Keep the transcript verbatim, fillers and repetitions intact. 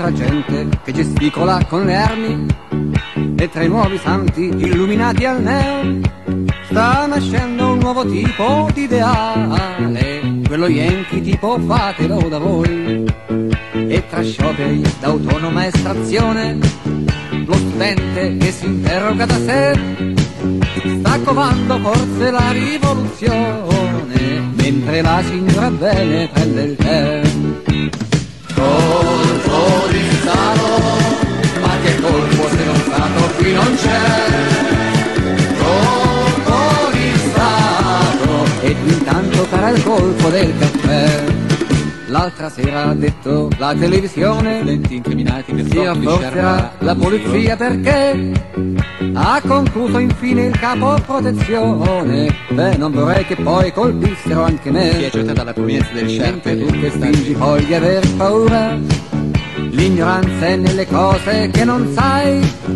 Altra gente che gesticola con le armi e tra i nuovi santi illuminati al neon sta nascendo un nuovo tipo di ideale, quello yankee tipo fatelo da voi. E tra scioperi d'autonoma estrazione lo studente che si interroga da sé sta covando forse la rivoluzione mentre la signora bene prende il tè. Colpo di Stato, ma che colpo se lo Stato qui non c'è. Colpo di Stato, ed intanto farà il colpo del caffè. L'altra sera ha detto la televisione si rafforzerà la polizia perché ha concluso infine il capo protezione. Beh, non vorrei che poi colpissero anche me. Chi è giunta dalla provenienza del Mentre tu che fingi poi di aver paura, l'ignoranza è nelle cose che non sai.